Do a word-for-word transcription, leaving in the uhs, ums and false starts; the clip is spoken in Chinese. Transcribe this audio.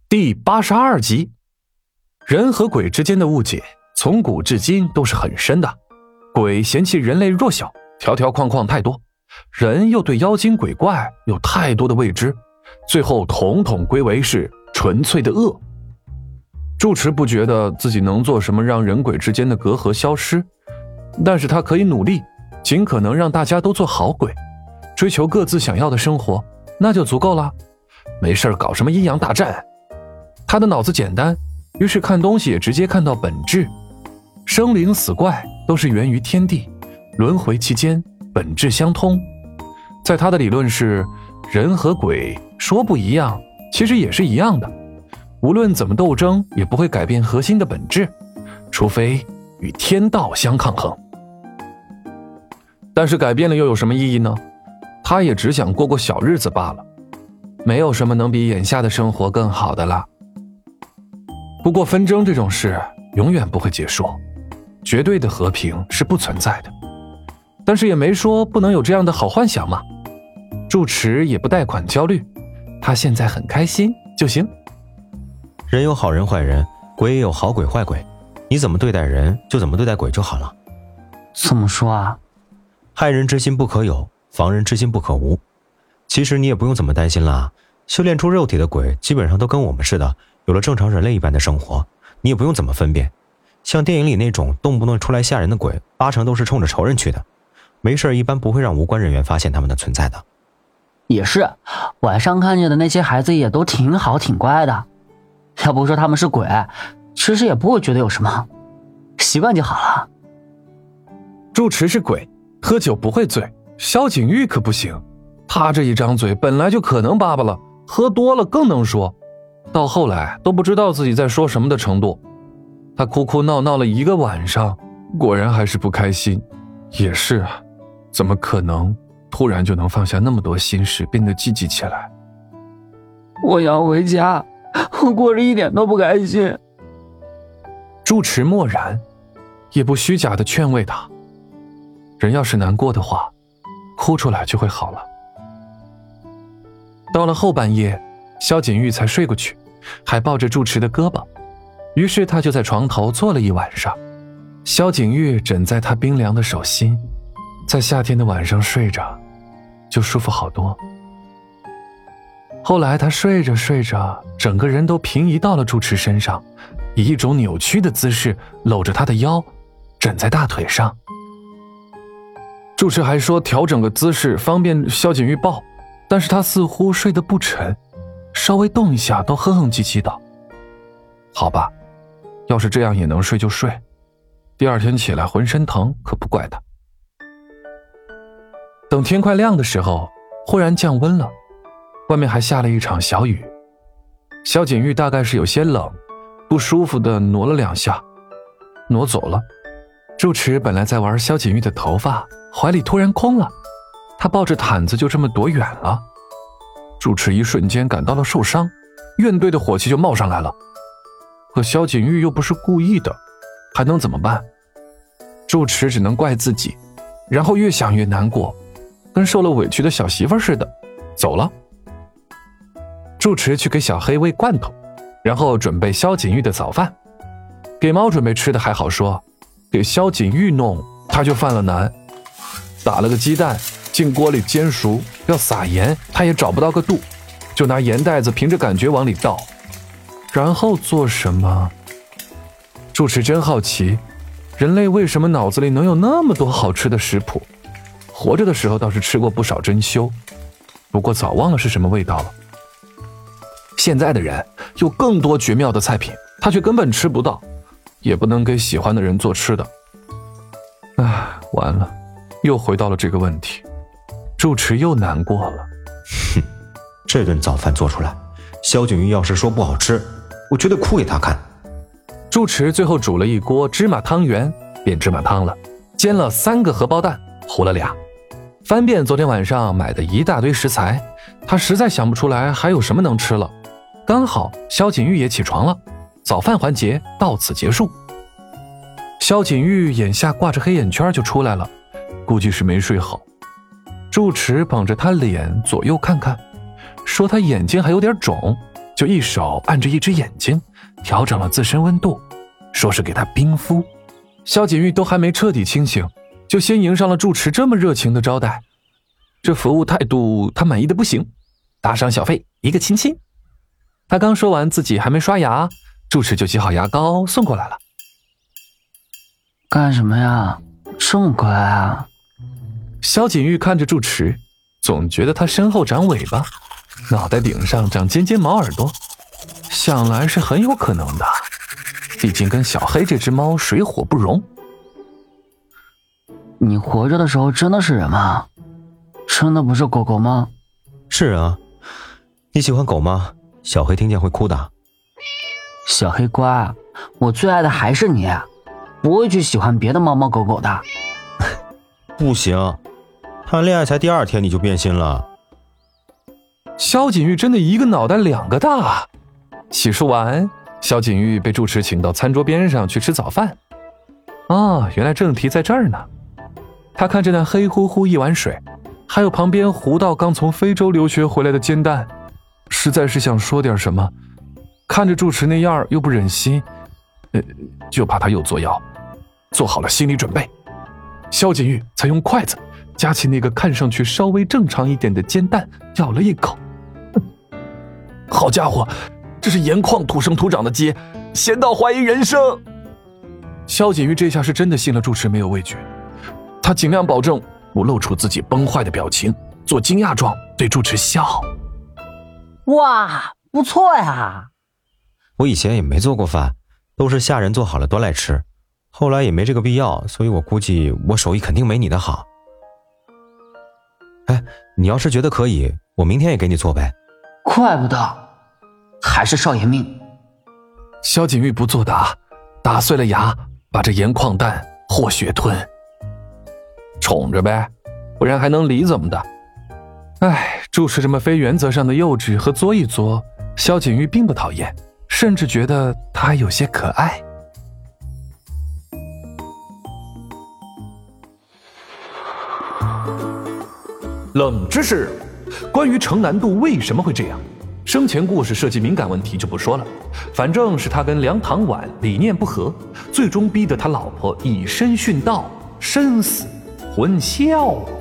第八十二集，人和鬼之间的误解从古至今都是很深的。鬼嫌弃人类弱小，条条框框太多；人又对妖精鬼怪有太多的未知，最后统统归为是纯粹的恶。住持不觉得自己能做什么让人鬼之间的隔阂消失，但是他可以努力，尽可能让大家都做好鬼，追求各自想要的生活，那就足够了。没事搞什么阴阳大战。他的脑子简单，于是看东西也直接看到本质。生灵死怪都是源于天地，轮回期间本质相通。在他的理论是，人和鬼说不一样，其实也是一样的，无论怎么斗争也不会改变核心的本质，除非与天道相抗衡。但是改变了又有什么意义呢？他也只想过过小日子罢了，没有什么能比眼下的生活更好的了。不过纷争这种事永远不会结束，绝对的和平是不存在的，但是也没说不能有这样的好幻想嘛。住持也不贷款焦虑，他现在很开心就行。 人有好人坏人，鬼也有好鬼坏鬼，你怎么对待人就怎么对待鬼就好了。 怎么说啊？ 害人之心不可有，防人之心不可无。其实你也不用怎么担心啦，修炼出肉体的鬼基本上都跟我们似的，有了正常人类一般的生活，你也不用怎么分辨。像电影里那种动不动出来吓人的鬼，八成都是冲着仇人去的，没事一般不会让无关人员发现他们的存在的。 也是，晚上看见的那些孩子也都挺好挺乖的，要不说他们是鬼，其实也不会觉得有什么，习惯就好了。 住持是鬼，喝酒不会醉，萧景玉可不行，他这一张嘴本来就可能叭叭了，喝多了更能说，到后来都不知道自己在说什么的程度。他哭哭闹闹了一个晚上，果然还是不开心。也是啊，怎么可能突然就能放下那么多心事，变得积极起来？ 我要回家，我过着一点都不开心。 住持默然，也不虚假的劝慰他，人要是难过的话，哭出来就会好了。到了后半夜，萧景玉才睡过去，还抱着住持的胳膊，于是他就在床头坐了一晚上。萧景玉枕在他冰凉的手心，在夏天的晚上睡着就舒服好多。后来他睡着睡着，整个人都平移到了住持身上，以一种扭曲的姿势搂着他的腰，枕在大腿上。住持还说调整个姿势方便萧景玉抱，但是他似乎睡得不沉，稍微动一下都哼哼唧唧的。好吧，要是这样也能睡就睡，第二天起来浑身疼可不怪他。等天快亮的时候，忽然降温了，外面还下了一场小雨。萧景玉大概是有些冷，不舒服的挪了两下，挪走了。住持本来在玩萧景玉的头发，怀里突然空了，他抱着毯子就这么躲远了。住持一瞬间感到了受伤，怨怼的火气就冒上来了。可萧景玉又不是故意的，还能怎么办？住持只能怪自己，然后越想越难过，跟受了委屈的小媳妇似的，走了。住持去给小黑喂罐头，然后准备萧景玉的早饭。给猫准备吃的还好说，给萧景玉弄他就犯了难。打了个鸡蛋进锅里煎熟，要撒盐他也找不到个度，就拿盐袋子凭着感觉往里倒。然后做什么？住持真好奇，人类为什么脑子里能有那么多好吃的食谱？活着的时候倒是吃过不少珍馐，不过早忘了是什么味道了。现在的人有更多绝妙的菜品，他却根本吃不到，也不能给喜欢的人做吃的。唉，完了，又回到了这个问题。住持又难过了。 哼，这顿早饭做出来，萧景玉要是说不好吃，我绝对哭给他看。 住持最后煮了一锅芝麻汤圆，变芝麻汤了，煎了三个荷包蛋，糊了俩。翻遍昨天晚上买的一大堆食材，他实在想不出来还有什么能吃了。刚好萧景玉也起床了，早饭环节到此结束。萧景玉眼下挂着黑眼圈就出来了，估计是没睡好。住持捧着他脸左右看看，说他眼睛还有点肿， 就一手按着一只眼睛，调整了自身温度，说是给他冰敷。萧景玉都还没彻底清醒，就先迎上了住持这么热情的招待，这服务态度他满意的不行，打赏小费一个亲亲。他刚说完自己还没刷牙，住持就挤好牙膏送过来了。 干什么呀？这么乖啊？ 萧景玉看着住持，总觉得他身后长尾巴，脑袋顶上长尖尖毛耳朵，想来是很有可能的，毕竟跟小黑这只猫水火不容。 你活着的时候真的是人吗？真的不是狗狗吗？ 是啊。你喜欢狗吗？小黑听见会哭的。 小黑乖，我最爱的还是你，不会去喜欢别的猫猫狗狗的。 不行，谈恋爱才第二天你就变心了。 萧景玉真的一个脑袋两个大。洗漱完，萧景玉被住持请到餐桌边上去吃早饭。啊，原来正题在这儿呢。他看着那黑乎乎一碗水，还有旁边糊到刚从非洲留学回来的煎蛋，实在是想说点什么，看着住持那样又不忍心，呃，就怕他又作妖，做好了心理准备。萧景玉才用筷子夹起那个看上去稍微正常一点的煎蛋，咬了一口。好家伙，这是盐矿土生土长的鸡，咸到怀疑人生。萧景玉这下是真的信了住持没有味觉，他尽量保证不露出自己崩坏的表情，做惊讶状对住持笑。 哇，不错呀。 我以前也没做过饭，都是下人做好了端来吃，后来也没这个必要，所以我估计我手艺肯定没你的好。哎，你要是觉得可以，我明天也给你做呗。 怪不得，还是少爷命。 萧景玉不作答，打碎了牙，把这盐矿蛋和血吞。宠着呗，不然还能离怎么的？哎，住持这么非原则上的幼稚和作一作，萧景玉并不讨厌，甚至觉得他还有些可爱。冷知识：关于程南度为什么会这样，生前故事涉及敏感问题就不说了，反正是他跟梁唐婉理念不合，最终逼得他老婆以身殉道，生死婚孝。